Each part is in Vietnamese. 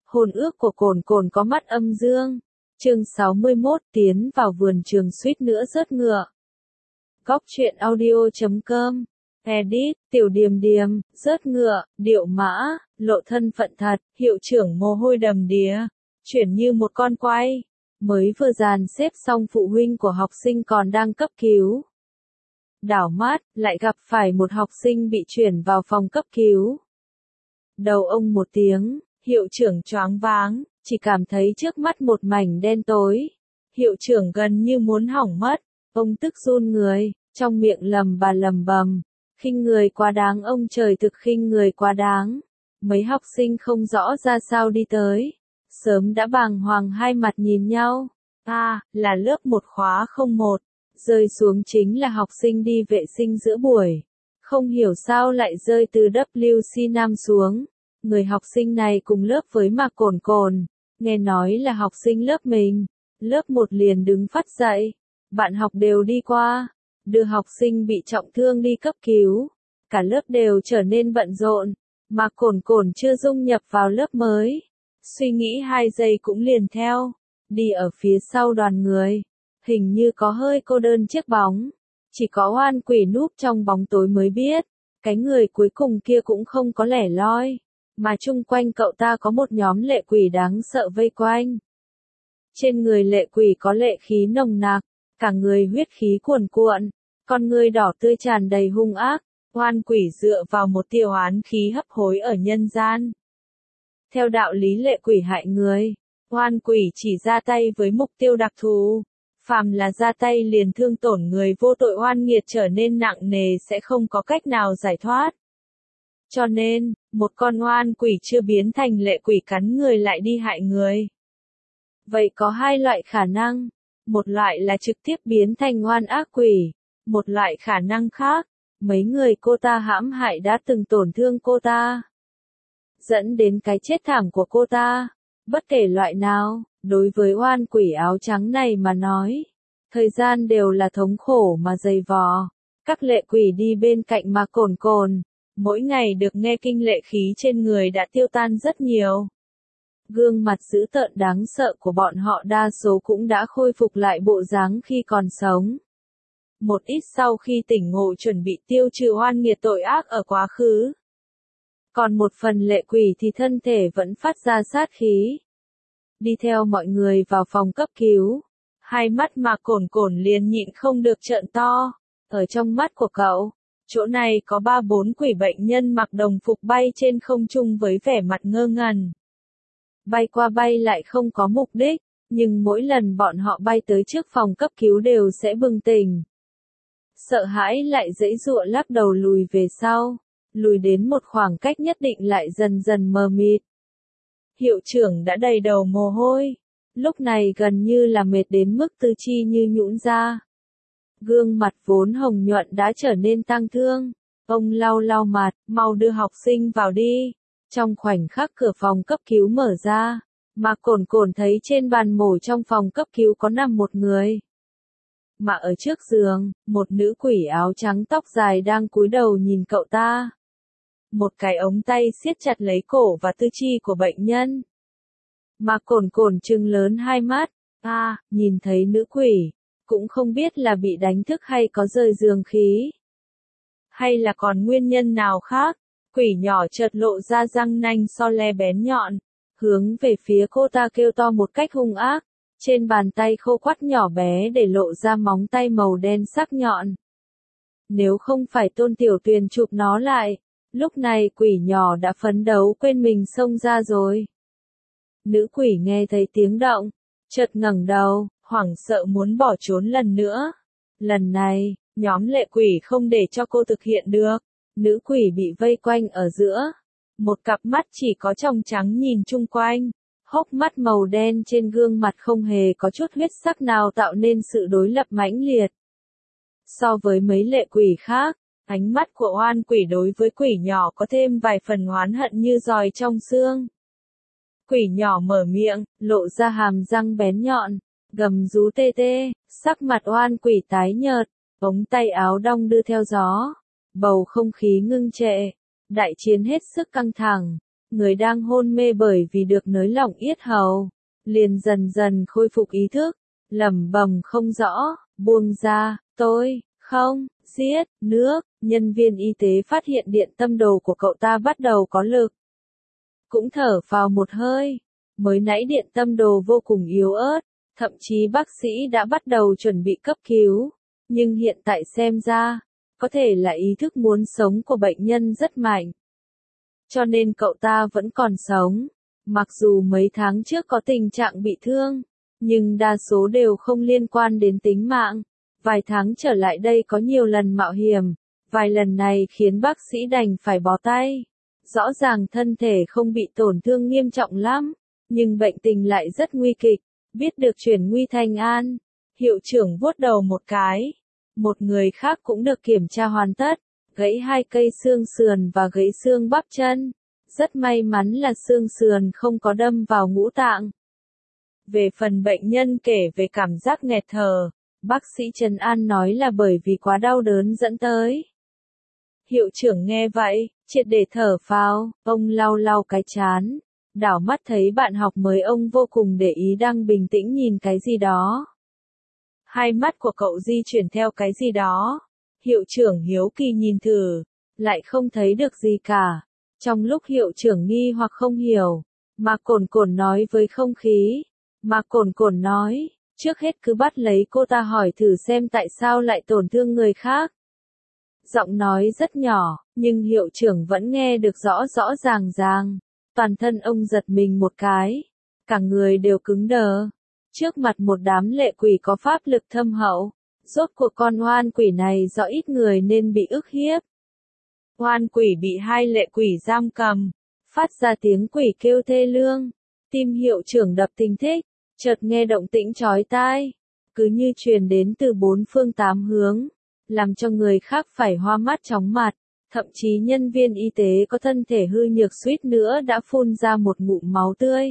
Hôn ước của Cồn Cồn có mắt âm dương. Chương 61 tiến vào vườn trường suýt nữa rớt ngựa. Góc truyện audio.com. Edit, Tiểu Điềm Điềm, rớt ngựa, điệu mã, lộ thân phận thật, hiệu trưởng mồ hôi đầm đìa, chuyển như một con quay. Mới vừa dàn xếp xong phụ huynh của học sinh còn đang cấp cứu. Đảo mắt, lại gặp phải một học sinh bị chuyển vào phòng cấp cứu. Đầu ông một tiếng, hiệu trưởng choáng váng, chỉ cảm thấy trước mắt một mảnh đen tối. Hiệu trưởng gần như muốn hỏng mất, ông tức run người, trong miệng lầm bầm, khinh người quá đáng, ông trời thực khinh người quá đáng. Mấy học sinh không rõ ra sao đi tới, sớm đã bàng hoàng hai mặt nhìn nhau. Là lớp 1 khóa 01, rơi xuống chính là học sinh đi vệ sinh giữa buổi. Không hiểu sao lại rơi từ WC Nam xuống. Người học sinh này cùng lớp với Mạc Cồn Cồn, nghe nói là học sinh lớp mình. Lớp 1 liền đứng phắt dậy, bạn học đều đi qua, đưa học sinh bị trọng thương đi cấp cứu. Cả lớp đều trở nên bận rộn, Mạc Cồn Cồn chưa dung nhập vào lớp mới. Suy nghĩ 2 giây cũng liền theo, đi ở phía sau đoàn người. Hình như có hơi cô đơn chiếc bóng, chỉ có oan quỷ núp trong bóng tối mới biết, cái người cuối cùng kia cũng không có lẻ loi, mà chung quanh cậu ta có một nhóm lệ quỷ đáng sợ vây quanh. Trên người lệ quỷ có lệ khí nồng nặc, cả người huyết khí cuồn cuộn, con người đỏ tươi tràn đầy hung ác. Oan quỷ dựa vào một tia oán khí hấp hối ở nhân gian. Theo đạo lý lệ quỷ hại người, oan quỷ chỉ ra tay với mục tiêu đặc thù. Phàm là ra tay liền thương tổn người vô tội, oan nghiệt trở nên nặng nề sẽ không có cách nào giải thoát. Cho nên, một con oan quỷ chưa biến thành lệ quỷ cắn người lại đi hại người. Vậy có 2 loại khả năng. Một loại là trực tiếp biến thành oan ác quỷ. Một loại khả năng khác, mấy người cô ta hãm hại đã từng tổn thương cô ta, dẫn đến cái chết thảm của cô ta. Bất kể loại nào, đối với oan quỷ áo trắng này mà nói, thời gian đều là thống khổ mà dày vò. Các lệ quỷ đi bên cạnh Mạc Cồn Cồn, mỗi ngày được nghe kinh, lệ khí trên người đã tiêu tan rất nhiều. Gương mặt dữ tợn đáng sợ của bọn họ đa số cũng đã khôi phục lại bộ dáng khi còn sống. Một ít sau khi tỉnh ngộ chuẩn bị tiêu trừ oan nghiệt tội ác ở quá khứ. Còn một phần lệ quỷ thì thân thể vẫn phát ra sát khí. Đi theo mọi người vào phòng cấp cứu. Hai mắt Mạc Cồn Cồn liền nhịn không được trợn to. Ở trong mắt của cậu, chỗ này có 3-4 quỷ bệnh nhân mặc đồng phục bay trên không trung với vẻ mặt ngơ ngẩn. Bay qua bay lại không có mục đích, nhưng mỗi lần bọn họ bay tới trước phòng cấp cứu đều sẽ bừng tỉnh. Sợ hãi lại giãy giụa lắc đầu lùi về sau, lùi đến một khoảng cách nhất định lại dần dần mờ mịt. Hiệu trưởng đã đầy đầu mồ hôi, lúc này gần như là mệt đến mức tứ chi như nhũn ra. Gương mặt vốn hồng nhuận đã trở nên tang thương, ông lau mặt, mau đưa học sinh vào đi. Trong khoảnh khắc cửa phòng cấp cứu mở ra, Mạc Cồn Cồn thấy trên bàn mổ trong phòng cấp cứu có nằm một người. Mà ở trước giường, một nữ quỷ áo trắng tóc dài đang cúi đầu nhìn cậu ta. Một cái ống tay siết chặt lấy cổ và tư chi của bệnh nhân. Mạc Cồn Cồn trừng lớn hai mắt, nhìn thấy nữ quỷ, cũng không biết là bị đánh thức hay có rơi giường khí. Hay là còn nguyên nhân nào khác, quỷ nhỏ chợt lộ ra răng nanh so le bén nhọn, hướng về phía cô ta kêu to một cách hung ác. Trên bàn tay khô quắt nhỏ bé để lộ ra móng tay màu đen sắc nhọn. Nếu không phải Tôn Tiểu Tuyền chụp nó lại, lúc này quỷ nhỏ đã phấn đấu quên mình xông ra rồi. Nữ quỷ nghe thấy tiếng động, chợt ngẩng đầu, hoảng sợ muốn bỏ trốn lần nữa. Lần này, nhóm lệ quỷ không để cho cô thực hiện được. Nữ quỷ bị vây quanh ở giữa. Một cặp mắt chỉ có tròng trắng nhìn chung quanh. Hốc mắt màu đen trên gương mặt không hề có chút huyết sắc nào tạo nên sự đối lập mãnh liệt. So với mấy lệ quỷ khác, ánh mắt của oan quỷ đối với quỷ nhỏ có thêm vài phần oán hận như giòi trong xương. Quỷ nhỏ mở miệng, lộ ra hàm răng bén nhọn, gầm rú tê tê, sắc mặt oan quỷ tái nhợt, ống tay áo đong đưa theo gió. Bầu không khí ngưng trệ, đại chiến hết sức căng thẳng. người đang hôn mê bởi vì được nới lỏng yết hầu, liền dần dần khôi phục ý thức, lẩm bẩm không rõ, buông ra, tôi, không, giết, nước, nhân viên y tế phát hiện điện tâm đồ của cậu ta bắt đầu có lực. Cũng thở phào một hơi, mới nãy điện tâm đồ vô cùng yếu ớt, thậm chí bác sĩ đã bắt đầu chuẩn bị cấp cứu, nhưng hiện tại xem ra, có thể là ý thức muốn sống của bệnh nhân rất mạnh. Cho nên cậu ta vẫn còn sống, mặc dù mấy tháng trước có tình trạng bị thương, nhưng đa số đều không liên quan đến tính mạng. Vài tháng trở lại đây có nhiều lần mạo hiểm, vài lần này khiến bác sĩ đành phải bó tay. Rõ ràng thân thể không bị tổn thương nghiêm trọng lắm, nhưng bệnh tình lại rất nguy kịch, biết được chuyển nguy thành an. Hiệu trưởng vuốt đầu một cái. Một người khác cũng được kiểm tra hoàn tất, gãy 2 cây xương sườn và gãy xương bắp chân. Rất may mắn là xương sườn không có đâm vào ngũ tạng. Về phần bệnh nhân kể về cảm giác nghẹt thở, bác sĩ trấn an nói là bởi vì quá đau đớn dẫn tới. Hiệu trưởng nghe vậy, triệt để thở phào, ông lau lau cái trán, đảo mắt thấy bạn học mới ông vô cùng để ý đang bình tĩnh nhìn cái gì đó. Hai mắt của cậu di chuyển theo cái gì đó. Hiệu trưởng hiếu kỳ nhìn thử, lại không thấy được gì cả. Trong lúc hiệu trưởng nghi hoặc không hiểu, mà cồn cồn nói với không khí. Mà cồn cồn nói, trước hết cứ bắt lấy cô ta hỏi thử xem tại sao lại tổn thương người khác. Giọng nói rất nhỏ, nhưng hiệu trưởng vẫn nghe được rõ rõ ràng ràng. Toàn thân ông giật mình một cái, cả người đều cứng đờ. Trước mặt một đám lệ quỷ có pháp lực thâm hậu, rốt cuộc con oan quỷ này do ít người nên bị ức hiếp. Oan quỷ bị 2 lệ quỷ giam cầm, phát ra tiếng quỷ kêu thê lương. Tim hiệu trưởng đập thình thịch, chợt nghe động tĩnh chói tai, cứ như truyền đến từ 4 phương 8 hướng, làm cho người khác phải hoa mắt chóng mặt. Thậm chí nhân viên y tế có thân thể hư nhược suýt nữa đã phun ra một ngụm máu tươi.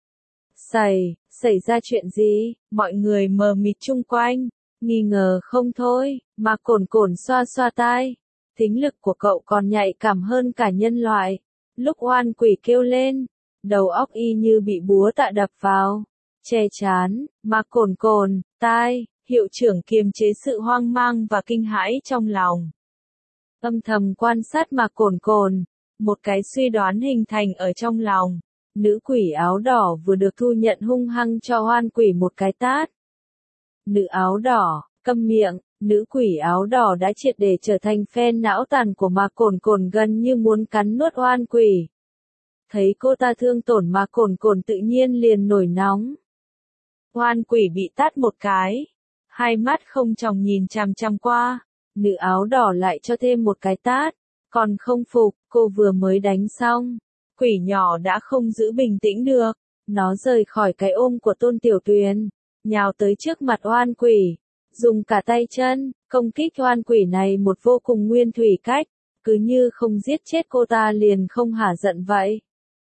Xảy ra chuyện gì? Mọi người mờ mịt chung quanh, nghi ngờ không thôi, mà cồn cồn xoa xoa tai. Thính lực của cậu còn nhạy cảm hơn cả nhân loại. Lúc oan quỷ kêu lên, đầu óc y như bị búa tạ đập vào. Che chán, mà cồn cồn, tai, hiệu trưởng kiềm chế sự hoang mang và kinh hãi trong lòng. Âm thầm quan sát mà cồn cồn, một cái suy đoán hình thành ở trong lòng. Nữ quỷ áo đỏ vừa được thu nhận hung hăng cho oan quỷ một cái tát. Nữ áo đỏ, câm miệng, nữ quỷ áo đỏ đã triệt để trở thành phen não tàn của mà cồn cồn gần như muốn cắn nuốt oan quỷ. Thấy cô ta thương tổn mà cồn cồn tự nhiên liền nổi nóng. Oan quỷ bị tát một cái, hai mắt không tròng nhìn chằm chằm qua, nữ áo đỏ lại cho thêm một cái tát, còn không phục, cô vừa mới đánh xong. Quỷ nhỏ đã không giữ bình tĩnh được, nó rời khỏi cái ôm của Tôn Tiểu Tuyền, nhào tới trước mặt oan quỷ, dùng cả tay chân, công kích oan quỷ này một vô cùng nguyên thủy cách, cứ như không giết chết cô ta liền không hả giận vậy.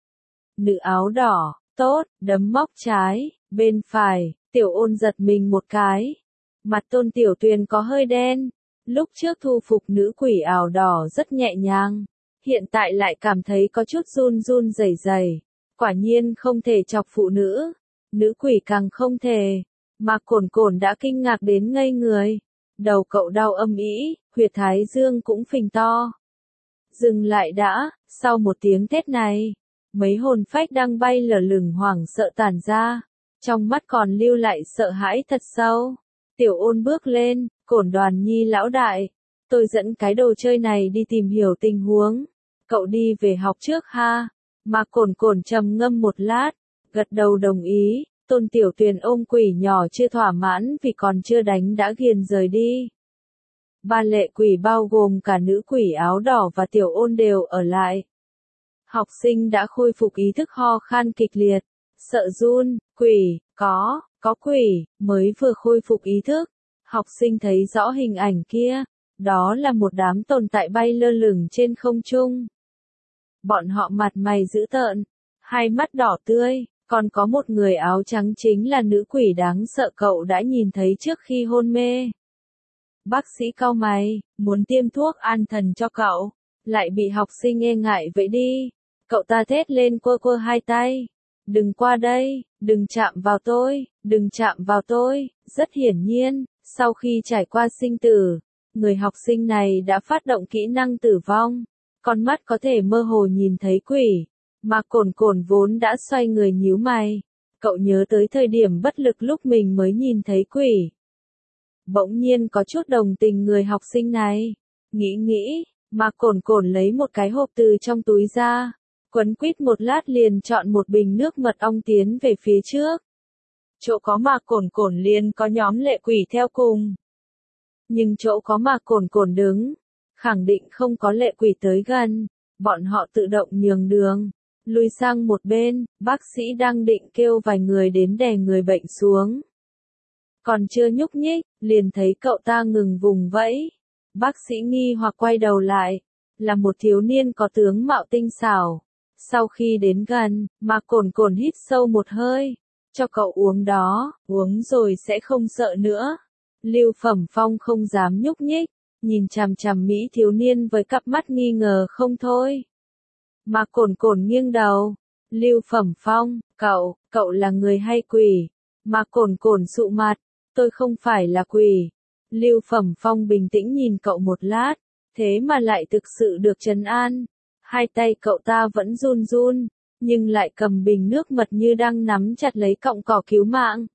Nữ áo đỏ, tốt, đấm móc trái, bên phải, Tiểu Ôn giật mình một cái. Mặt Tôn Tiểu Tuyền có hơi đen, lúc trước thu phục nữ quỷ áo đỏ rất nhẹ nhàng. Hiện tại lại cảm thấy có chút run run rẩy rẩy, quả nhiên không thể chọc phụ nữ, nữ quỷ càng không thể, mà cồn cồn đã kinh ngạc đến ngây người, đầu cậu đau âm ỉ, huyệt thái dương cũng phình to. Dừng lại đã, sau một tiếng thét này, mấy hồn phách đang bay lờ lửng hoảng sợ tản ra, trong mắt còn lưu lại sợ hãi thật sâu. Tiểu Ôn bước lên, Cổn Đoàn Nhi lão đại, tôi dẫn cái đồ chơi này đi tìm hiểu tình huống. Cậu đi về học trước ha. Mà cồn cồn trầm ngâm một lát, gật đầu đồng ý. Tôn Tiểu Tuyền ôm quỷ nhỏ chưa thỏa mãn vì còn chưa đánh đã ghiền rời đi. 3 lệ quỷ bao gồm cả nữ quỷ áo đỏ và Tiểu Ôn đều ở lại. Học sinh đã khôi phục ý thức ho khan kịch liệt, sợ run, quỷ, có quỷ, mới vừa khôi phục ý thức. Học sinh thấy rõ hình ảnh kia, đó là một đám tồn tại bay lơ lửng trên không trung. Bọn họ mặt mày dữ tợn, hai mắt đỏ tươi, còn có một người áo trắng chính là nữ quỷ đáng sợ cậu đã nhìn thấy trước khi hôn mê. Bác sĩ cau mày, muốn tiêm thuốc an thần cho cậu, lại bị học sinh e ngại vậy đi. Cậu ta thét lên quơ quơ hai tay. Đừng qua đây, đừng chạm vào tôi, đừng chạm vào tôi. Rất hiển nhiên, sau khi trải qua sinh tử, người học sinh này đã phát động kỹ năng tử vong. Con mắt có thể mơ hồ nhìn thấy quỷ. Mà Cồn Cồn vốn đã xoay người nhíu mày. Cậu nhớ tới thời điểm bất lực lúc mình mới nhìn thấy quỷ. Bỗng nhiên có chút đồng tình người học sinh này. Nghĩ, mà Cồn Cồn lấy một cái hộp từ trong túi ra. Quấn quýt một lát liền chọn một bình nước mật ong tiến về phía trước. Chỗ có mà Cồn Cồn liền có nhóm lệ quỷ theo cùng. Nhưng chỗ có mà Cồn Cồn đứng, khẳng định không có lệ quỷ tới gần. Bọn họ tự động nhường đường, lùi sang một bên. Bác sĩ đang định kêu vài người đến đè người bệnh xuống. Còn chưa nhúc nhích, liền thấy cậu ta ngừng vùng vẫy. Bác sĩ nghi hoặc quay đầu lại, là một thiếu niên có tướng mạo tinh xảo. Sau khi đến gần, mà Cồn Cồn hít sâu một hơi. Cho cậu uống đó, uống rồi sẽ không sợ nữa. Lưu Phẩm Phong không dám nhúc nhích, nhìn chằm chằm Mỹ thiếu niên với cặp mắt nghi ngờ không thôi. Mà Cồn Cồn nghiêng đầu. Lưu Phẩm Phong, cậu là người hay quỷ? Mà Cồn Cồn sụ mặt, tôi không phải là quỷ. Lưu Phẩm Phong bình tĩnh nhìn cậu một lát, thế mà lại thực sự được trấn an. Hai tay cậu ta vẫn run run, nhưng lại cầm bình nước mật như đang nắm chặt lấy cọng cỏ cứu mạng.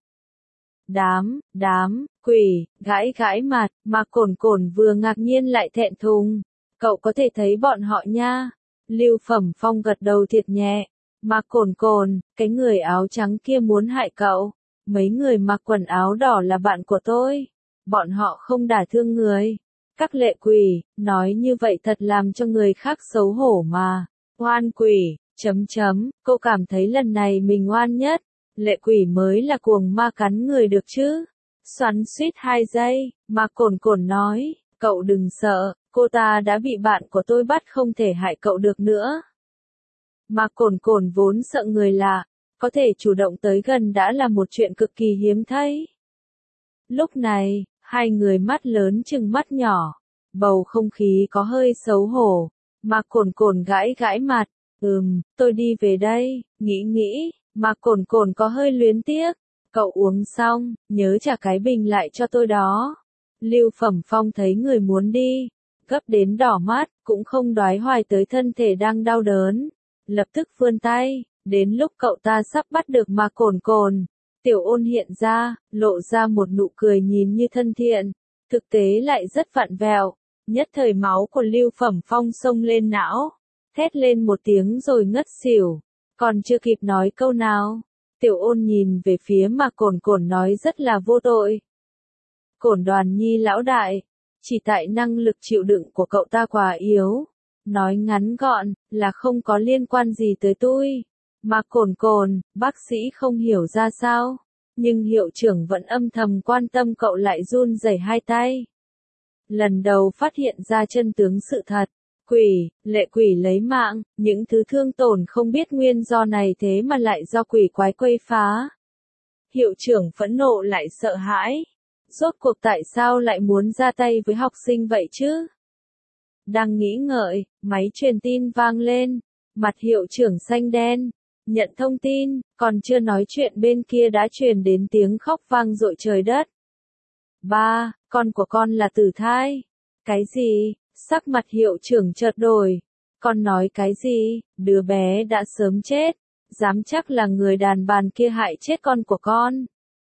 Đám, quỷ, gãi mặt, mà Cồn Cồn vừa ngạc nhiên lại thẹn thùng. Cậu có thể thấy bọn họ nha. Lưu Phẩm Phong gật đầu thiệt nhẹ. Mà Cồn Cồn, cái người áo trắng kia muốn hại cậu. Mấy người mặc quần áo đỏ là bạn của tôi. Bọn họ không đả thương người. Các lệ quỷ, nói như vậy thật làm cho người khác xấu hổ mà. Oan quỷ, cô cảm thấy lần này mình oan nhất. Lệ quỷ mới là cuồng ma cắn người được chứ. Xoắn suýt 2 giây, mà Cồn Cồn nói, cậu đừng sợ, cô ta đã bị bạn của tôi bắt không thể hại cậu được nữa. Mà Cồn Cồn vốn sợ người lạ, có thể chủ động tới gần đã là một chuyện cực kỳ hiếm thấy. Lúc này, hai người mắt lớn chừng mắt nhỏ, bầu không khí có hơi xấu hổ, mà Cồn Cồn gãi mặt, tôi đi về đây, nghĩ, mà Cồn Cồn có hơi luyến tiếc, cậu uống xong, nhớ trả cái bình lại cho tôi đó. Lưu Phẩm Phong thấy người muốn đi, gấp đến đỏ mắt, cũng không đoái hoài tới thân thể đang đau đớn, lập tức vươn tay, đến lúc cậu ta sắp bắt được mà Cồn Cồn. Tiểu Ôn hiện ra, lộ ra một nụ cười nhìn như thân thiện, thực tế lại rất vặn vẹo. Nhất thời máu của Lưu Phẩm Phong xông lên não, thét lên một tiếng rồi ngất xỉu, còn chưa kịp nói câu nào. Tiểu Ôn nhìn về phía mà Cồn Cồn nói rất là vô tội. Cổn Đoàn Nhi lão đại, chỉ tại năng lực chịu đựng của cậu ta quá yếu. Nói ngắn gọn, là không có liên quan gì tới tôi. Mà Cồn Cồn, bác sĩ không hiểu ra sao, nhưng hiệu trưởng vẫn âm thầm quan tâm cậu lại run rẩy hai tay. Lần đầu phát hiện ra chân tướng sự thật, quỷ, lệ quỷ lấy mạng, những thứ thương tổn không biết nguyên do này thế mà lại do quỷ quái quấy phá. Hiệu trưởng phẫn nộ lại sợ hãi. Rốt cuộc tại sao lại muốn ra tay với học sinh vậy chứ? Đang nghĩ ngợi, máy truyền tin vang lên, mặt hiệu trưởng xanh đen. Nhận thông tin, còn chưa nói chuyện bên kia đã truyền đến tiếng khóc vang dội trời đất. Ba, con của con là tử thai. Cái gì? Sắc mặt hiệu trưởng chợt đổi. Con nói cái gì? Đứa bé đã sớm chết. Dám chắc là người đàn bà kia hại chết con của con.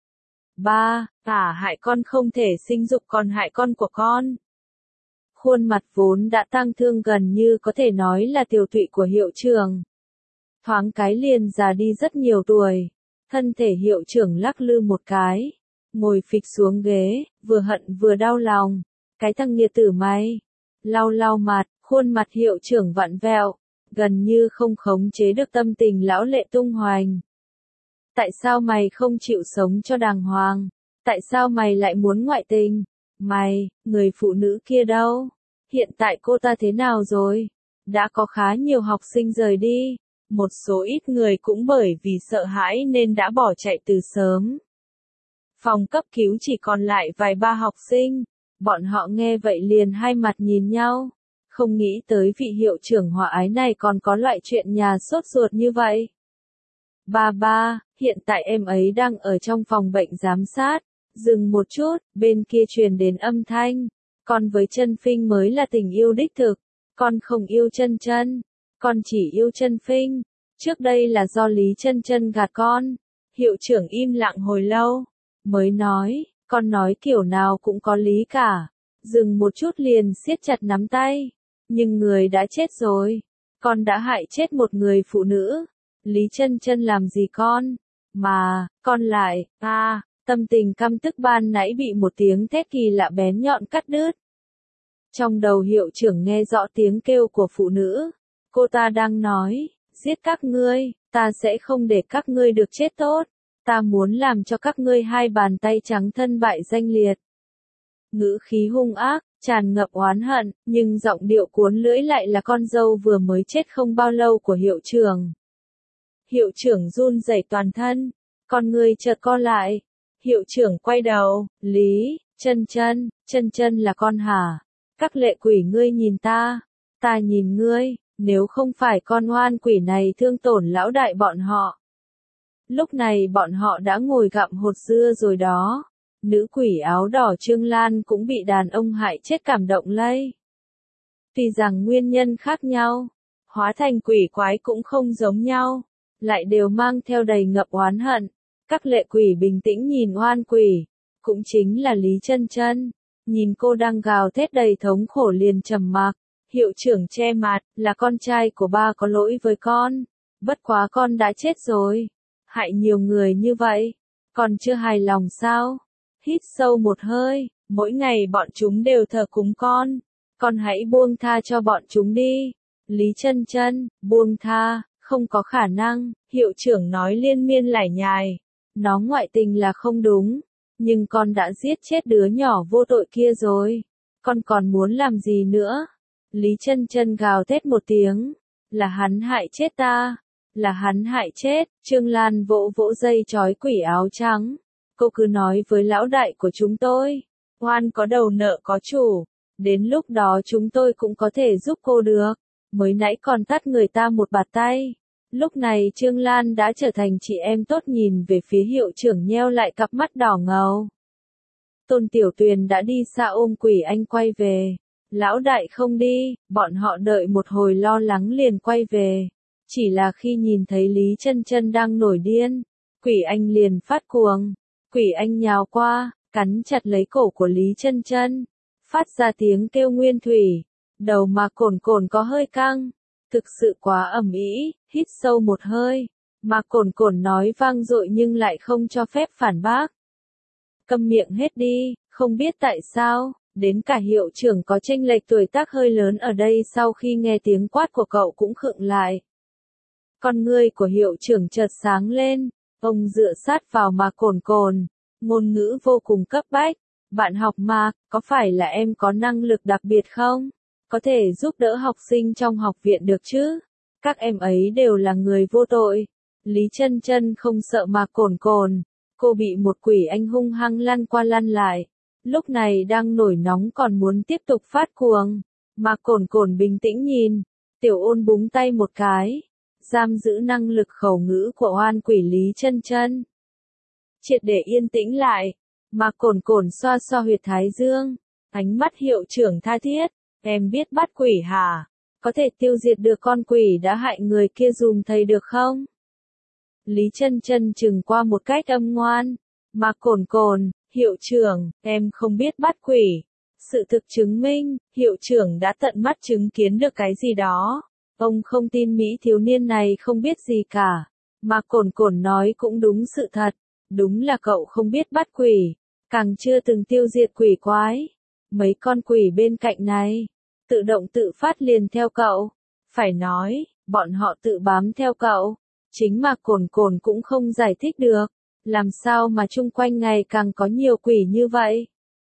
Ba, hại con không thể sinh dục còn hại con của con. Khuôn mặt vốn đã tang thương gần như có thể nói là tiều tụy của hiệu trưởng. Thoáng cái liền già đi rất nhiều tuổi. Thân thể hiệu trưởng lắc lư một cái. Ngồi phịch xuống ghế, vừa hận vừa đau lòng. Cái thằng nghiệt tử mày. Lau mặt, khuôn mặt hiệu trưởng vặn vẹo. Gần như không khống chế được tâm tình lão lệ tung hoành. Tại sao mày không chịu sống cho đàng hoàng? Tại sao mày lại muốn ngoại tình? Mày, người phụ nữ kia đâu? Hiện tại cô ta thế nào rồi? Đã có khá nhiều học sinh rời đi. Một số ít người cũng bởi vì sợ hãi nên đã bỏ chạy từ sớm. Phòng cấp cứu chỉ còn lại vài ba học sinh. Bọn họ nghe vậy liền hai mặt nhìn nhau. Không nghĩ tới vị hiệu trưởng hòa ái này còn có loại chuyện nhà sốt ruột như vậy. Ba, hiện tại em ấy đang ở trong phòng bệnh giám sát. Dừng một chút, bên kia truyền đến âm thanh. Con với Chân Phinh mới là tình yêu đích thực. Con không yêu Chân Chân. Con chỉ yêu Chân Phinh. Trước đây là do Lý Chân Chân gạt con. Hiệu trưởng im lặng hồi lâu. Mới nói, con nói kiểu nào cũng có lý cả. Dừng một chút liền siết chặt nắm tay. Nhưng người đã chết rồi. Con đã hại chết một người phụ nữ. Lý Chân Chân làm gì con? Mà, con lại, tâm tình căm tức ban nãy bị một tiếng thét kỳ lạ bén nhọn cắt đứt. Trong đầu hiệu trưởng nghe rõ tiếng kêu của phụ nữ. Cô ta đang nói, giết các ngươi, ta sẽ không để các ngươi được chết tốt. Ta muốn làm cho các ngươi hai bàn tay trắng thân bại danh liệt. Ngữ khí hung ác, tràn ngập oán hận, nhưng giọng điệu cuốn lưỡi lại là con dâu vừa mới chết không bao lâu của hiệu trưởng. Hiệu trưởng run rẩy toàn thân, con người chợt co lại. Hiệu trưởng quay đầu, Lý, Chân Chân là con hả? Các lệ quỷ ngươi nhìn ta nhìn ngươi, nếu không phải con oan quỷ này thương tổn lão đại bọn họ. Lúc này bọn họ đã ngồi gặm hột dưa rồi đó. Nữ quỷ áo đỏ Trương Lan cũng bị đàn ông hại chết cảm động lây. Tuy rằng nguyên nhân khác nhau, hóa thành quỷ quái cũng không giống nhau, lại đều mang theo đầy ngập oán hận. Các lệ quỷ bình tĩnh nhìn oan quỷ, cũng chính là Lý Chân Chân, nhìn cô đang gào thét đầy thống khổ liền trầm mặc. Hiệu trưởng che mặt, là con trai của ba có lỗi với con, bất quá con đã chết rồi, hại nhiều người như vậy, còn chưa hài lòng sao? Hít sâu một hơi, mỗi ngày bọn chúng đều thờ cúng con hãy buông tha cho bọn chúng đi. Lý Chân Chân, buông tha, không có khả năng, hiệu trưởng nói liên miên lải nhải. Nó ngoại tình là không đúng, nhưng con đã giết chết đứa nhỏ vô tội kia rồi, con còn muốn làm gì nữa? Lý Chân Chân gào thét một tiếng, là hắn hại chết ta, là hắn hại chết. Trương Lan vỗ vỗ dây trói quỷ áo trắng. Cô cứ nói với lão đại của chúng tôi, oan có đầu nợ có chủ, đến lúc đó chúng tôi cũng có thể giúp cô được. Mới nãy còn tát người ta một bạt tay. Lúc này Trương Lan đã trở thành chị em tốt, nhìn về phía hiệu trưởng nheo lại cặp mắt đỏ ngầu. Tôn Tiểu Tuyền đã đi xa ôm quỷ anh quay về. Lão đại không đi, bọn họ đợi một hồi lo lắng liền quay về. Chỉ là khi nhìn thấy Lý Chân Chân đang nổi điên, quỷ anh liền phát cuồng. Quỷ anh nhào qua, cắn chặt lấy cổ của Lý Chân Chân, phát ra tiếng kêu nguyên thủy. Đầu mà cồn cồn có hơi căng, thực sự quá ầm ĩ. Hít sâu một hơi, mà cồn cồn nói vang dội nhưng lại không cho phép phản bác. Câm miệng hết đi, không biết tại sao, đến cả hiệu trưởng có chênh lệch tuổi tác hơi lớn ở đây sau khi nghe tiếng quát của cậu cũng khựng lại. Con ngươi của hiệu trưởng chợt sáng lên, ông dựa sát vào mà cồn cồn, ngôn ngữ vô cùng cấp bách. Bạn học mà, có phải là em có năng lực đặc biệt không? Có thể giúp đỡ học sinh trong học viện được chứ? Các em ấy đều là người vô tội. Lý Chân Chân không sợ mà cồn cồn, cô bị một quỷ anh hung hăng lăn qua lăn lại. Lúc này đang nổi nóng còn muốn tiếp tục phát cuồng. Mà cồn cồn bình tĩnh nhìn, Tiểu Ôn búng tay một cái, giam giữ năng lực khẩu ngữ của oan quỷ Lý Chân Chân. Triệt để yên tĩnh lại, mà cồn cồn xoa xoa huyệt thái dương, ánh mắt hiệu trưởng tha thiết, em biết bắt quỷ hả? Có thể tiêu diệt được con quỷ đã hại người kia dùm thầy được không? Lý Chân Chân chừng qua một cách âm ngoan, mà cồn cồn, hiệu trưởng, em không biết bắt quỷ. Sự thực chứng minh, hiệu trưởng đã tận mắt chứng kiến được cái gì đó. Ông không tin Mỹ thiếu niên này không biết gì cả. Mà cồn cồn nói cũng đúng sự thật. Đúng là cậu không biết bắt quỷ, càng chưa từng tiêu diệt quỷ quái. Mấy con quỷ bên cạnh này, tự động tự phát liền theo cậu. Phải nói, bọn họ tự bám theo cậu. Chính mà cồn cồn cũng không giải thích được. Làm sao mà chung quanh ngày càng có nhiều quỷ như vậy?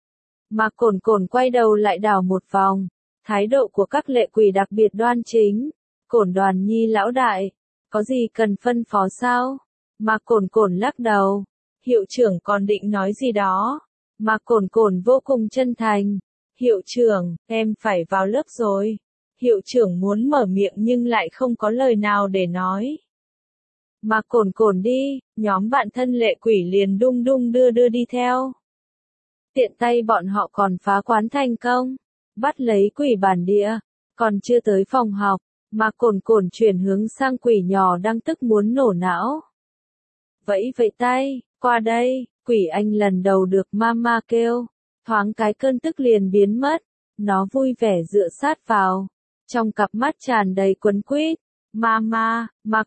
Mà cồn cồn quay đầu lại đảo một vòng. Thái độ của các lệ quỷ đặc biệt đoan chính. Cổn Đoàn Nhi lão đại, có gì cần phân phó sao? Mà cồn cồn lắc đầu. Hiệu trưởng còn định nói gì đó. Mà cồn cồn vô cùng chân thành. Hiệu trưởng, em phải vào lớp rồi. Hiệu trưởng muốn mở miệng nhưng lại không có lời nào để nói. Mà cồn đi, nhóm bạn thân lệ quỷ liền đung đung đưa đưa đi theo. Tiện tay bọn họ còn phá quán thành công, bắt lấy quỷ bản địa, còn chưa tới phòng học, mà cồn chuyển hướng sang quỷ nhỏ đang tức muốn nổ não. Vẫy vẫy tay, qua đây, quỷ anh lần đầu được mama kêu, thoáng cái cơn tức liền biến mất, nó vui vẻ dựa sát vào, trong cặp mắt tràn đầy quấn quýt. Mama, mà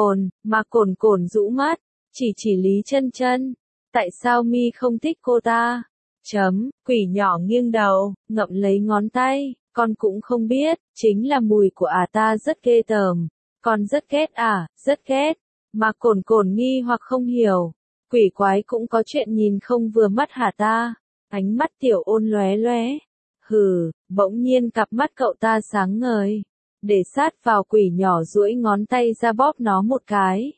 cồn rũ mắt, chỉ Lý Chân Chân, tại sao mi không thích cô ta? Quỷ nhỏ nghiêng đầu, ngậm lấy ngón tay, con cũng không biết, chính là mùi của ta rất ghê tởm, con rất ghét rất ghét, mà cồn nghi hoặc không hiểu, quỷ quái cũng có chuyện nhìn không vừa mắt hả ta? Ánh mắt Tiểu Ôn lóe lóe, bỗng nhiên cặp mắt cậu ta sáng ngời. Để sát vào quỷ nhỏ duỗi ngón tay ra bóp nó một cái.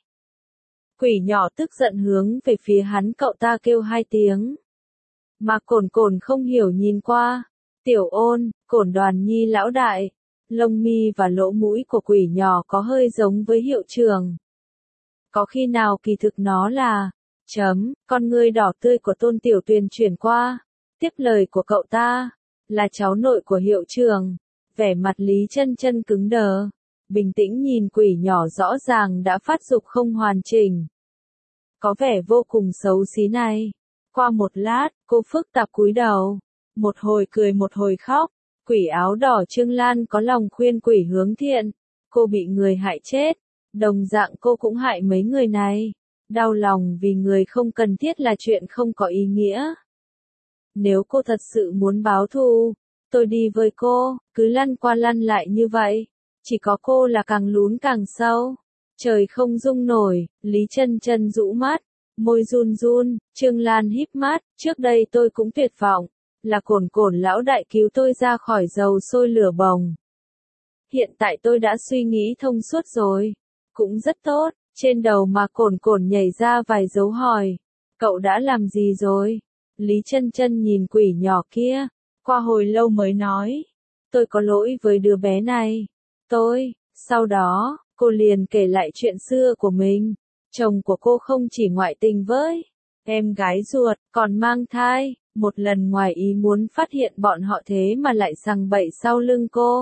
Quỷ nhỏ tức giận hướng về phía hắn, cậu ta kêu 2 tiếng. Mà cồn không hiểu nhìn qua. Tiểu Ôn, Cổn Đoàn Nhi lão đại. Lông mi và lỗ mũi của quỷ nhỏ có hơi giống với hiệu trưởng. Có khi nào kỳ thực nó là... con ngươi đỏ tươi của Tôn Tiểu Tuyền chuyển qua. Tiếp lời của cậu ta. Là cháu nội của hiệu trưởng. Vẻ mặt Lý Chân Chân cứng đờ, bình tĩnh nhìn quỷ nhỏ rõ ràng đã phát dục không hoàn chỉnh. Có vẻ vô cùng xấu xí này. Qua một lát, cô phức tạp cúi đầu, một hồi cười một hồi khóc. Quỷ áo đỏ Trương Lan có lòng khuyên quỷ hướng thiện, cô bị người hại chết, đồng dạng cô cũng hại mấy người này. Đau lòng vì người không cần thiết là chuyện không có ý nghĩa. Nếu cô thật sự muốn báo thù, tôi đi với cô, cứ lăn qua lăn lại như vậy. Chỉ có cô là càng lún càng sâu. Trời không dung nổi, Lý Chân Chân rũ mắt, môi run run, Trương Lan híp mắt, trước đây tôi cũng tuyệt vọng. Là cồn lão đại cứu tôi ra khỏi dầu sôi lửa bỏng. Hiện tại tôi đã suy nghĩ thông suốt rồi. Cũng rất tốt, trên đầu mà cồn nhảy ra vài dấu hỏi. Cậu đã làm gì rồi? Lý Chân Chân nhìn quỷ nhỏ kia. Qua hồi lâu mới nói, tôi có lỗi với đứa bé này. Sau đó, cô liền kể lại chuyện xưa của mình. Chồng của cô không chỉ ngoại tình với em gái ruột, còn mang thai. Một lần ngoài ý muốn phát hiện bọn họ thế mà lại sằng bậy sau lưng cô.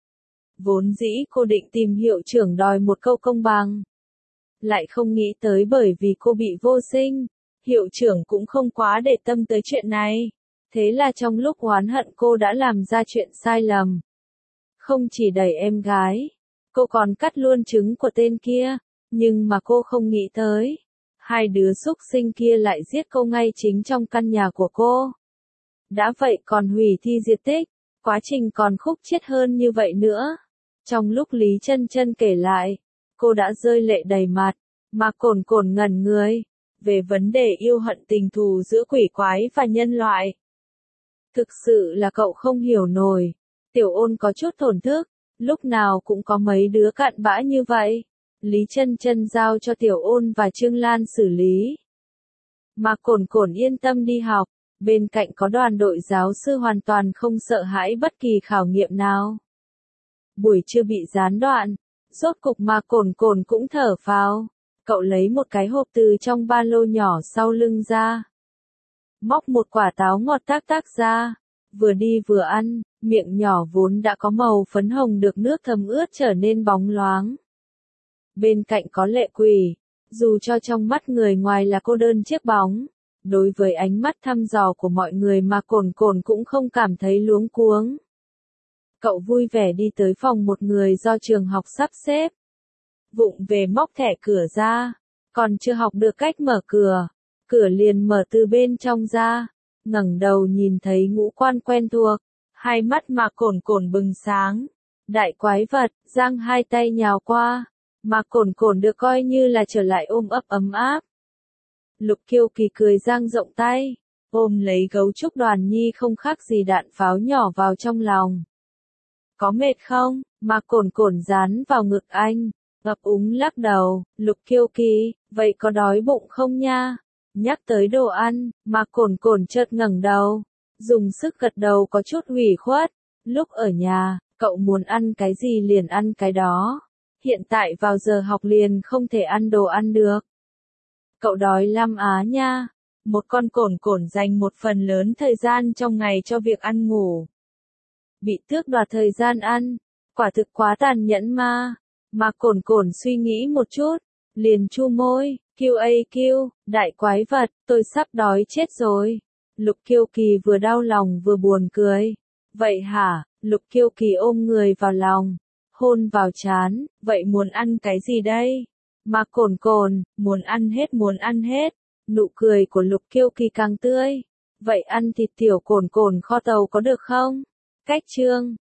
Vốn dĩ cô định tìm hiệu trưởng đòi một câu công bằng. Lại không nghĩ tới bởi vì cô bị vô sinh, hiệu trưởng cũng không quá để tâm tới chuyện này. Thế là trong lúc oán hận cô đã làm ra chuyện sai lầm. Không chỉ đẩy em gái, cô còn cắt luôn trứng của tên kia, nhưng mà cô không nghĩ tới. 2 đứa súc sinh kia lại giết cô ngay chính trong căn nhà của cô. Đã vậy còn hủy thi diệt tích, quá trình còn khúc chiết hơn như vậy nữa. Trong lúc Lý Chân Chân kể lại, cô đã rơi lệ đầy mặt, mà cồn ngẩn người, về vấn đề yêu hận tình thù giữa quỷ quái và nhân loại. Thực sự là cậu không hiểu nổi. Tiểu Ôn có chút thổn thức, lúc nào cũng có mấy đứa cặn bã như vậy. Lý Chân Chân giao cho Tiểu Ôn và Trương Lan xử lý. Mà cồn yên tâm đi học, bên cạnh có đoàn đội giáo sư hoàn toàn không sợ hãi bất kỳ khảo nghiệm nào. Buổi trưa bị gián đoạn, rốt cục mà cồn cũng thở phào. Cậu lấy một cái hộp từ trong ba lô nhỏ sau lưng ra. Móc một quả táo ngọt tác ra, vừa đi vừa ăn, miệng nhỏ vốn đã có màu phấn hồng được nước thấm ướt trở nên bóng loáng. Bên cạnh có lệ quỷ, dù cho trong mắt người ngoài là cô đơn chiếc bóng, đối với ánh mắt thăm dò của mọi người mà cồn cũng không cảm thấy luống cuống. Cậu vui vẻ đi tới phòng một người do trường học sắp xếp. Vụng về móc thẻ cửa ra, còn chưa học được cách mở cửa. Cửa liền mở từ bên trong ra, ngẩng đầu nhìn thấy ngũ quan quen thuộc, 2 mắt mà cồn bừng sáng. Đại quái vật, giang 2 tay nhào qua, mà cồn được coi như là trở lại ôm ấp ấm áp. Lục Kiêu Kỳ cười dang rộng tay, ôm lấy gấu trúc Đoàn Nhi không khác gì đạn pháo nhỏ vào trong lòng. Có mệt không? Mà cồn dán vào ngực anh, ngập úng lắc đầu. Lục Kiêu Kỳ, vậy có đói bụng không nha? Nhắc tới đồ ăn, mà cồn chợt ngẩng đầu, dùng sức gật đầu có chút ủy khuất. Lúc ở nhà, Cậu muốn ăn cái gì liền ăn cái đó. Hiện tại vào giờ học liền không thể ăn đồ ăn được. Cậu đói lắm á nha. Một con cồn cồn dành một phần lớn thời gian trong ngày cho việc ăn ngủ. Bị tước đoạt thời gian ăn. Quả thực quá tàn nhẫn mà. Mà cồn cồn suy nghĩ một chút. Liền chu môi. QAQ, đại quái vật, tôi sắp đói chết rồi. Lục Kiêu Kỳ vừa đau lòng vừa buồn cười. Vậy hả? Lục Kiêu Kỳ ôm người vào lòng. Hôn vào trán. Vậy muốn ăn cái gì đây? Mà cồn cồn, muốn ăn hết muốn ăn hết. Nụ cười của Lục Kiêu Kỳ càng tươi. Vậy ăn thịt tiểu cồn cồn kho tàu có được không? Cách chương